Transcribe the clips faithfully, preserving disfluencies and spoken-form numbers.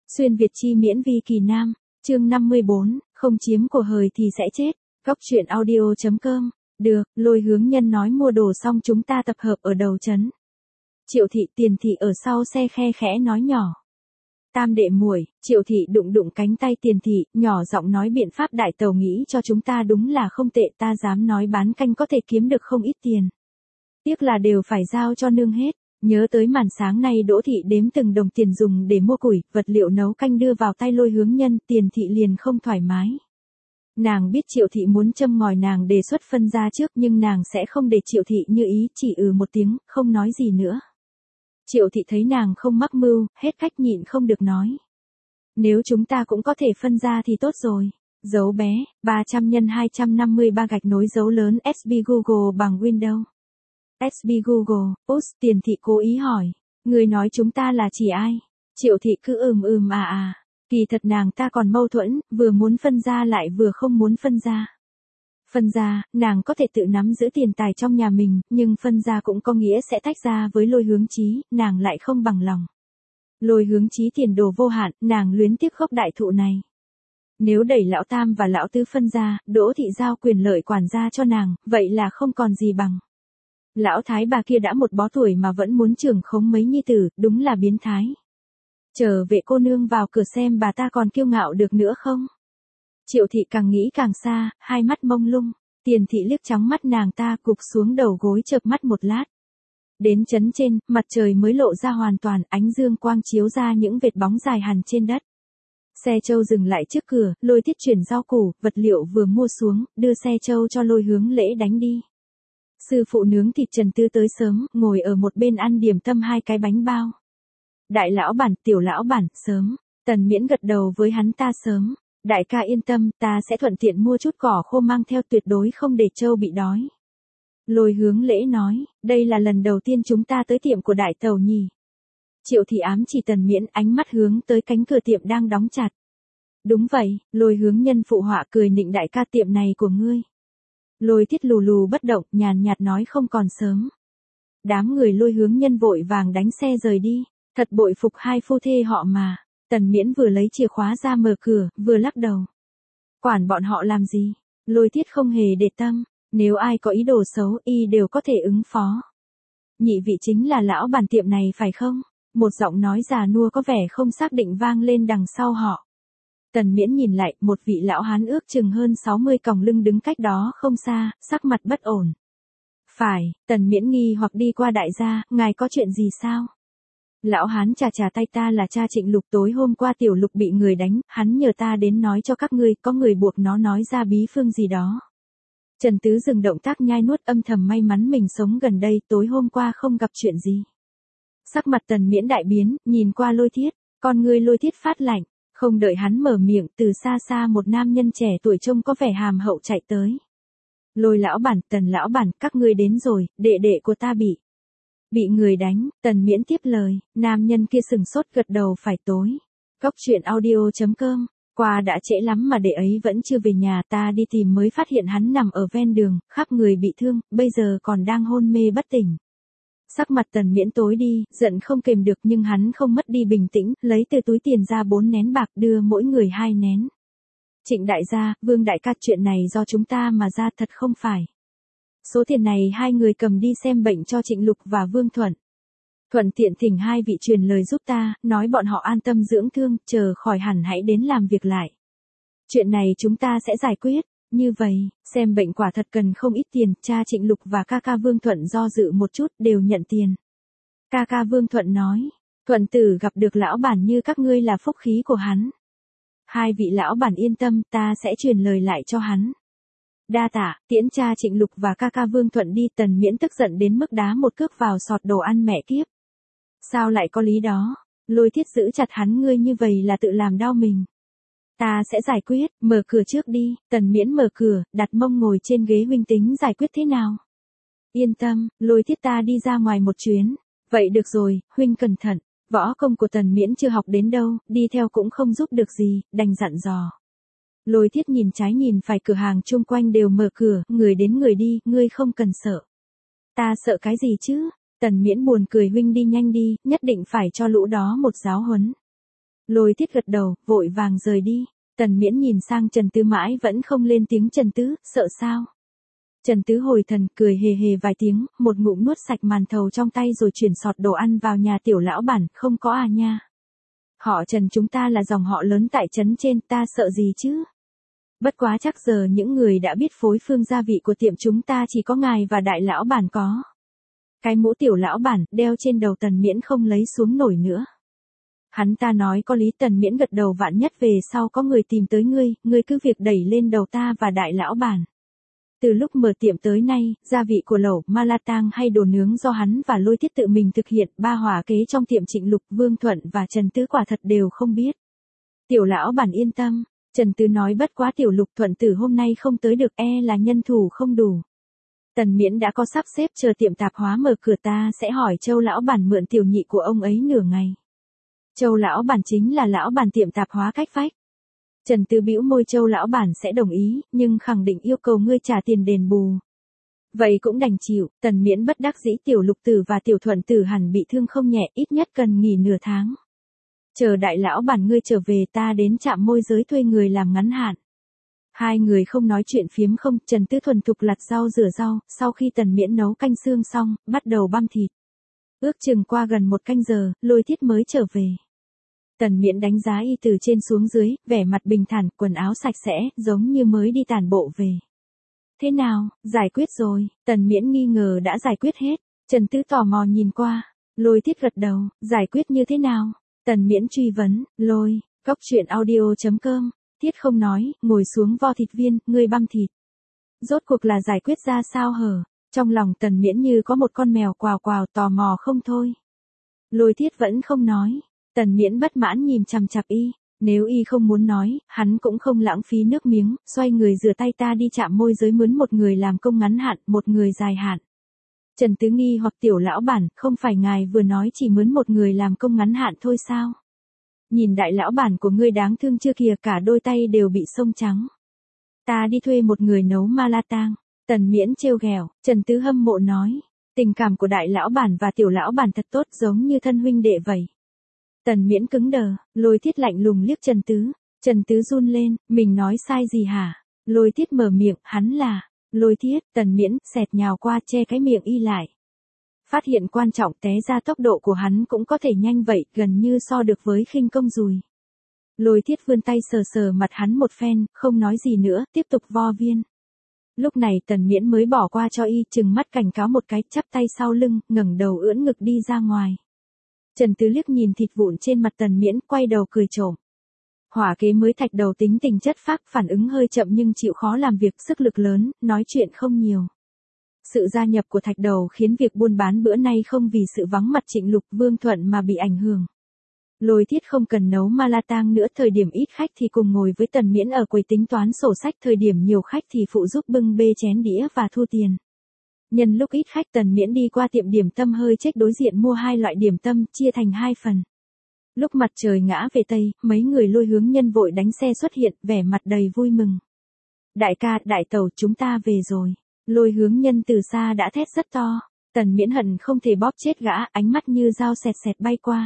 Xuyên Việt chi miễn vi kỳ nam, chương năm mươi bốn, không chiếm của hời thì sẽ chết. Góc truyện audio chấm com. Được, Lôi Hướng Nhân nói mua đồ xong chúng ta tập hợp ở đầu trấn. Triệu Thị Tiền Thị ở sau xe khe khẽ nói nhỏ. Tam đệ muội, Triệu Thị đụng đụng cánh tay Tiền Thị, nhỏ giọng nói biện pháp đại tàu nghĩ cho chúng ta đúng là không tệ, ta dám nói bán canh có thể kiếm được không ít tiền. Tiếc là đều phải giao cho nương hết. Nhớ tới màn sáng nay Đỗ Thị đếm từng đồng tiền dùng để mua củi, vật liệu nấu canh đưa vào tay Lôi Hướng Nhân, Tiền Thị liền không thoải mái. Nàng biết Triệu Thị muốn châm ngòi nàng đề xuất phân ra trước nhưng nàng sẽ không để Triệu Thị như ý, chỉ ừ một tiếng, không nói gì nữa. Triệu Thị thấy nàng không mắc mưu, hết cách nhịn không được nói. Nếu chúng ta cũng có thể phân ra thì tốt rồi. Dấu bé, ba trăm nhân hai trăm năm mươi ba gạch nối dấu lớn ét bê Google bằng Windows. ét bê Google, Út, Tiền Thị cố ý hỏi. Người nói chúng ta là chỉ ai? Triệu Thị cứ ừm ừm à à. Kỳ thật nàng ta còn mâu thuẫn, vừa muốn phân ra lại vừa không muốn phân ra. Phân ra, nàng có thể tự nắm giữ tiền tài trong nhà mình, nhưng phân ra cũng có nghĩa sẽ tách ra với Lôi Hướng Chí, nàng lại không bằng lòng. Lôi Hướng Chí tiền đồ vô hạn, nàng luyến tiếc gốc đại thụ này. Nếu đẩy lão tam và lão tứ phân ra, Đỗ Thị giao quyền lợi quản gia cho nàng, vậy là không còn gì bằng. Lão thái bà kia đã một bó tuổi mà vẫn muốn trưởng khống mấy nhi tử, đúng là biến thái. Chờ vệ cô nương vào cửa xem bà ta còn kiêu ngạo được nữa không? Triệu Thị càng nghĩ càng xa, hai mắt mông lung. Tiền Thị liếc trắng mắt nàng ta, cụp xuống đầu gối chợp mắt một lát. Đến trấn trên, mặt trời mới lộ ra hoàn toàn, ánh dương quang chiếu ra những vệt bóng dài hằn trên đất. Xe trâu dừng lại trước cửa, Lôi Thiết chuyển rau củ, vật liệu vừa mua xuống, đưa xe trâu cho Lôi Hướng Lễ đánh đi. Sư phụ nướng thịt Trần Tư tới sớm, ngồi ở một bên ăn điểm tâm hai cái bánh bao. Đại lão bản, tiểu lão bản, sớm. Tần Miễn gật đầu với hắn ta sớm. Đại ca yên tâm, ta sẽ thuận tiện mua chút cỏ khô mang theo, tuyệt đối không để trâu bị đói. Lôi Hướng Lễ nói, đây là lần đầu tiên chúng ta tới tiệm của đại tàu nhỉ. Triệu Thị ám chỉ Tần Miễn, ánh mắt hướng tới cánh cửa tiệm đang đóng chặt. Đúng vậy, Lôi Hướng Nhân phụ họa cười nịnh, đại ca tiệm này của ngươi. Lôi Thiết lù lù bất động, nhàn nhạt nói không còn sớm. Đám người Lôi Hướng Nhân vội vàng đánh xe rời đi, thật bội phục hai phu thê họ mà. Tần Miễn vừa lấy chìa khóa ra mở cửa, vừa lắc đầu. Quản bọn họ làm gì? Lôi Thiết không hề để tâm, nếu ai có ý đồ xấu y đều có thể ứng phó. Nhị vị chính là lão bản tiệm này phải không? Một giọng nói già nua có vẻ không xác định vang lên đằng sau họ. Tần Miễn nhìn lại, một vị lão hán ước chừng hơn sáu mươi còng lưng đứng cách đó không xa, sắc mặt bất ổn. Phải, Tần Miễn nghi hoặc đi qua, đại gia, ngài có chuyện gì sao? Lão hán chà chà tay, ta là cha Trịnh Lục, tối hôm qua tiểu Lục bị người đánh, hắn nhờ ta đến nói cho các ngươi, có người buộc nó nói ra bí phương gì đó. Trần Tứ dừng động tác nhai nuốt, âm thầm may mắn mình sống gần đây, tối hôm qua không gặp chuyện gì. Sắc mặt Tần Miễn đại biến, nhìn qua Lôi Thiết, con ngươi Lôi Thiết phát lạnh. Không đợi hắn mở miệng, từ xa xa một nam nhân trẻ tuổi trông có vẻ hàm hậu chạy tới. Lôi lão bản, Tần lão bản, các ngươi đến rồi, đệ đệ của ta bị. Bị người đánh, Tần Miễn tiếp lời, nam nhân kia sừng sốt gật đầu, phải tối. Góc truyện audio chấm com, qua đã trễ lắm mà đệ ấy vẫn chưa về nhà, ta đi tìm mới phát hiện hắn nằm ở ven đường, khắp người bị thương, bây giờ còn đang hôn mê bất tỉnh. Sắc mặt Tần Miễn tối đi, giận không kềm được nhưng hắn không mất đi bình tĩnh, lấy từ túi tiền ra bốn nén bạc đưa mỗi người hai nén. Trịnh đại gia, Vương đại ca, chuyện này do chúng ta mà ra thật không phải. Số tiền này hai người cầm đi xem bệnh cho Trịnh Lục và Vương Thuận. Thuận tiện thỉnh hai vị truyền lời giúp ta, nói bọn họ an tâm dưỡng thương, chờ khỏi hẳn hãy đến làm việc lại. Chuyện này chúng ta sẽ giải quyết. Như vậy, xem bệnh quả thật cần không ít tiền, cha Trịnh Lục và ca ca Vương Thuận do dự một chút, đều nhận tiền. Ca ca Vương Thuận nói, Thuận tử gặp được lão bản như các ngươi là phúc khí của hắn. Hai vị lão bản yên tâm, ta sẽ truyền lời lại cho hắn. Đa tạ, tiễn cha Trịnh Lục và ca ca Vương Thuận đi. Tần Miễn tức giận đến mức đá một cước vào sọt đồ ăn mẹ kiếp. Sao lại có lý đó? Lôi Thiết giữ chặt hắn, ngươi như vậy là tự làm đau mình. Ta sẽ giải quyết, mở cửa trước đi. Tần Miễn mở cửa, đặt mông ngồi trên ghế, huynh tính giải quyết thế nào? Yên tâm, Lôi Thiết, ta đi ra ngoài một chuyến. Vậy được rồi, huynh cẩn thận. Võ công của Tần Miễn chưa học đến đâu, đi theo cũng không giúp được gì, đành dặn dò. Lôi Thiết nhìn trái nhìn phải, cửa hàng chung quanh đều mở cửa, người đến người đi, ngươi không cần sợ. Ta sợ cái gì chứ? Tần Miễn buồn cười, huynh đi nhanh đi, nhất định phải cho lũ đó một giáo huấn. Lôi Thiết gật đầu, vội vàng rời đi. Tần Miễn nhìn sang Trần Tứ mãi vẫn không lên tiếng. Trần Tứ, sợ sao? Trần Tứ hồi thần, cười hề hề vài tiếng, một ngụm nuốt sạch màn thầu trong tay rồi chuyển sọt đồ ăn vào nhà tiểu lão bản. Không có à nha. Họ Trần chúng ta là dòng họ lớn tại trấn trên, ta sợ gì chứ? Bất quá chắc giờ những người đã biết phối phương gia vị của tiệm chúng ta chỉ có ngài và đại lão bản có. Cái mũ tiểu lão bản đeo trên đầu Tần Miễn không lấy xuống nổi nữa. Hắn ta nói có lý. Tần Miễn gật đầu, vạn nhất về sau có người tìm tới ngươi, ngươi cứ việc đẩy lên đầu ta và đại lão bản. Từ lúc mở tiệm tới nay, gia vị của lẩu, ma la tang hay đồ nướng do hắn và Lôi Thiết tự mình thực hiện, ba hỏa kế trong tiệm Trịnh Lục, Vương Thuận và Trần Tứ quả thật đều không biết. Tiểu lão bản yên tâm, Trần Tứ nói, bất quá tiểu Lục Thuận tử hôm nay không tới được, e là nhân thủ không đủ. Tần Miễn đã có sắp xếp, chờ tiệm tạp hóa mở cửa ta sẽ hỏi Châu lão bản mượn tiểu nhị của ông ấy nửa ngày. Châu lão bản chính là lão bản tiệm tạp hóa cách vách. Trần Tứ bĩu môi, Châu lão bản sẽ đồng ý, nhưng khẳng định yêu cầu ngươi trả tiền đền bù. Vậy cũng đành chịu. Tần Miễn bất đắc dĩ, tiểu Lục tử và tiểu Thuận tử hẳn bị thương không nhẹ, ít nhất cần nghỉ nửa tháng. Chờ đại lão bản ngươi trở về ta đến trạm môi giới thuê người làm ngắn hạn. Hai người không nói chuyện phiếm không, Trần Tứ thuần thục lặt rau rửa rau, sau khi Tần Miễn nấu canh xương xong, bắt đầu băm thịt. Ước chừng qua gần một canh giờ, Lôi Thiết mới trở về. Tần Miễn đánh giá y từ trên xuống dưới, vẻ mặt bình thản, quần áo sạch sẽ, giống như mới đi tản bộ về. Thế nào, giải quyết rồi? Tần Miễn nghi ngờ đã giải quyết hết. Trần Tứ tò mò nhìn qua. Lôi Thiết gật đầu, giải quyết như thế nào? Tần Miễn truy vấn. Lôi, góc truyện audio chấm com. Thiết không nói, ngồi xuống vo thịt viên, ngươi băm thịt. Rốt cuộc là giải quyết ra sao hở? Trong lòng Tần Miễn như có một con mèo quào quào, tò mò không thôi. Lôi Thiết vẫn không nói. Tần Miễn bất mãn nhìn chằm chằm y. Nếu y không muốn nói, hắn cũng không lãng phí nước miếng, xoay người rửa tay, ta đi chạm môi giới mướn một người làm công ngắn hạn, một người dài hạn. Trần Tứ nghi hoặc, tiểu lão bản, không phải ngài vừa nói chỉ mướn một người làm công ngắn hạn thôi sao? Nhìn đại lão bản của ngươi đáng thương chưa kìa, cả đôi tay đều bị sông trắng. Ta đi thuê một người nấu ma la tang. Tần Miễn trêu ghẹo. Trần Tứ hâm mộ nói. Tình cảm của đại lão bản và tiểu lão bản thật tốt, giống như thân huynh đệ vậy. Tần Miễn cứng đờ. Lôi Thiết lạnh lùng liếc Trần Tứ. Trần Tứ run lên, mình nói sai gì hả? Lôi Thiết mở miệng, hắn là. Lôi Thiết. Tần Miễn xẹt nhào qua che cái miệng y lại. Phát hiện quan trọng, té ra tốc độ của hắn cũng có thể nhanh vậy, gần như so được với khinh công dùi. Lôi Thiết vươn tay sờ sờ mặt hắn một phen, không nói gì nữa, tiếp tục vo viên. Lúc này Tần Miễn mới bỏ qua cho y, trừng mắt cảnh cáo một cái, chắp tay sau lưng, ngẩng đầu ưỡn ngực đi ra ngoài. Trần Tứ liếc nhìn thịt vụn trên mặt Tần Miễn, quay đầu cười trộm. Hỏa kế mới thạch đầu tính tình chất phác, phản ứng hơi chậm nhưng chịu khó làm việc, sức lực lớn, nói chuyện không nhiều. Sự gia nhập của thạch đầu khiến việc buôn bán bữa nay không vì sự vắng mặt Trịnh Lục, Vương Thuận mà bị ảnh hưởng. Lôi Thiết không cần nấu ma la tang nữa, thời điểm ít khách thì cùng ngồi với Tần Miễn ở quầy tính toán sổ sách, thời điểm nhiều khách thì phụ giúp bưng bê chén đĩa và thu tiền. Nhân lúc ít khách, Tần Miễn đi qua tiệm điểm tâm hơi chếch đối diện mua hai loại điểm tâm, chia thành hai phần. Lúc mặt trời ngã về Tây, mấy người Lôi Hướng Nhân vội đánh xe xuất hiện, vẻ mặt đầy vui mừng. Đại ca, đại tẩu, chúng ta về rồi. Lôi Hướng Nhân từ xa đã thét rất to. Tần Miễn hận không thể bóp chết gã, ánh mắt như dao xẹt xẹt bay qua.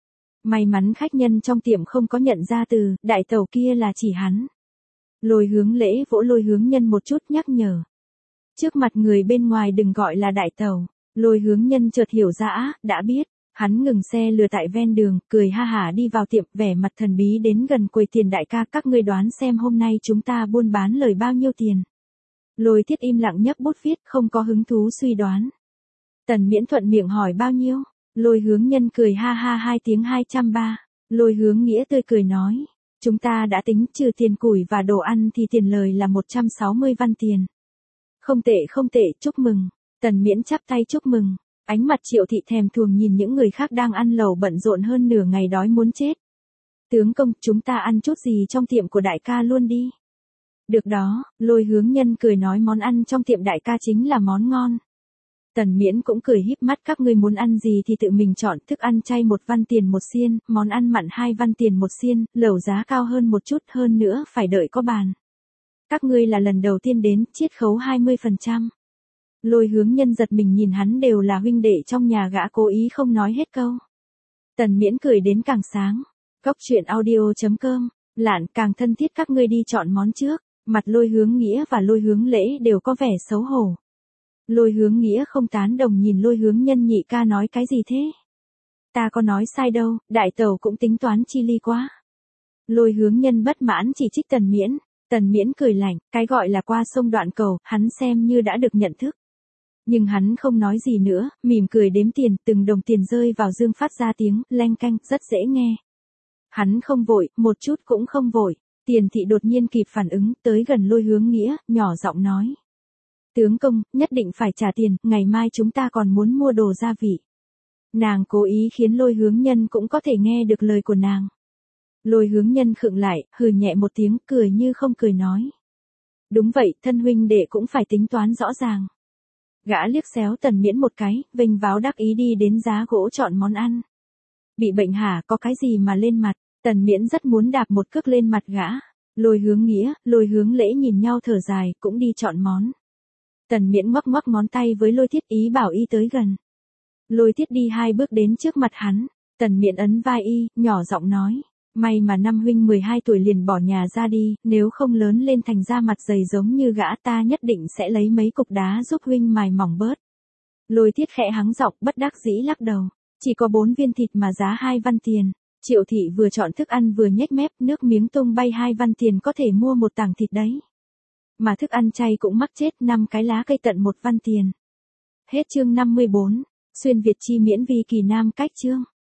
May mắn khách nhân trong tiệm không có nhận ra từ đại tẩu kia là chỉ hắn. Lôi Hướng Lễ vỗ Lôi Hướng Nhân một chút, nhắc nhở. Trước mặt người bên ngoài đừng gọi là đại tẩu. Lôi Hướng Nhân chợt hiểu ra, đã biết. Hắn ngừng xe lừa tại ven đường, cười ha hả đi vào tiệm, vẻ mặt thần bí đến gần quầy tiền. Đại ca, các ngươi đoán xem hôm nay chúng ta buôn bán lời bao nhiêu tiền? Lôi Thiết im lặng nhấp bút viết, không có hứng thú suy đoán. Tần Miễn thuận miệng hỏi bao nhiêu? Lôi Hướng Nhân cười ha ha hai tiếng hai trăm ba. Lôi Hướng Nghĩa tươi cười nói. Chúng ta đã tính trừ tiền củi và đồ ăn thì tiền lời là một trăm sáu mươi văn tiền. Không tệ không tệ, chúc mừng. Tần Miễn chắp tay chúc mừng. Ánh mặt Triệu Thị thèm thuồng nhìn những người khác đang ăn lẩu bận rộn hơn nửa ngày đói muốn chết. Tướng công, chúng ta ăn chút gì trong tiệm của đại ca luôn đi. Được đó, Lôi Hướng Nhân cười nói, món ăn trong tiệm đại ca chính là món ngon. Tần Miễn cũng cười híp mắt, các ngươi muốn ăn gì thì tự mình chọn, thức ăn chay một văn tiền một xiên, món ăn mặn hai văn tiền một xiên, lẩu giá cao hơn một chút, hơn nữa phải đợi có bàn. Các ngươi là lần đầu tiên đến, chiết khấu hai mươi phần trăm. Lôi Hướng Nhân giật mình nhìn hắn, đều là huynh đệ trong nhà, gã cố ý không nói hết câu. Tần Miễn cười đến càng sáng. Góc truyện audio chấm com, Lạn càng thân thiết các ngươi đi chọn món trước, mặt Lôi Hướng Nghĩa và Lôi Hướng Lễ đều có vẻ xấu hổ. Lôi Hướng Nghĩa không tán đồng nhìn Lôi Hướng Nhân nhị ca nói cái gì thế? Ta có nói sai đâu, đại tẩu cũng tính toán chi ly quá. Lôi Hướng Nhân bất mãn chỉ trích Tần Miễn, Tần Miễn cười lạnh, cái gọi là qua sông đoạn cầu, hắn xem như đã được nhận thức. Nhưng hắn không nói gì nữa, mỉm cười đếm tiền, từng đồng tiền rơi vào dương phát ra tiếng, leng canh, rất dễ nghe. Hắn không vội, một chút cũng không vội. Tiền thị đột nhiên kịp phản ứng, tới gần Lôi Hướng Nghĩa, nhỏ giọng nói. Tướng công, nhất định phải trả tiền, ngày mai chúng ta còn muốn mua đồ gia vị. Nàng cố ý khiến Lôi Hướng Nhân cũng có thể nghe được lời của nàng. Lôi Hướng Nhân khựng lại, hừ nhẹ một tiếng, cười như không cười nói. Đúng vậy, thân huynh đệ cũng phải tính toán rõ ràng. Gã liếc xéo Tần Miễn một cái, vênh váo đắc ý đi đến giá gỗ chọn món ăn. Bị bệnh hả, có cái gì mà lên mặt? Tần Miễn rất muốn đạp một cước lên mặt gã. Lôi Hướng Nghĩa, Lôi Hướng Lễ nhìn nhau thở dài, cũng đi chọn món. Tần Miễn ngoắc ngoắc ngón tay với Lôi Thiết ý bảo y tới gần. Lôi Thiết đi hai bước đến trước mặt hắn. Tần Miễn ấn vai y, nhỏ giọng nói. May mà năm huynh mười hai tuổi liền bỏ nhà ra đi, nếu không lớn lên thành ra mặt dày giống như gã ta nhất định sẽ lấy mấy cục đá giúp huynh mài mỏng bớt. Lôi Thiết khẽ hắng giọng bất đắc dĩ lắc đầu. Chỉ có bốn viên thịt mà giá hai văn tiền. Triệu thị vừa chọn thức ăn vừa nhếch mép, nước miếng tung bay hai văn tiền có thể mua một tảng thịt đấy. Mà thức ăn chay cũng mắc chết năm cái lá cây tận một văn tiền. Hết chương năm mươi bốn. Xuyên Việt chi miễn vi kỳ nam cách chương.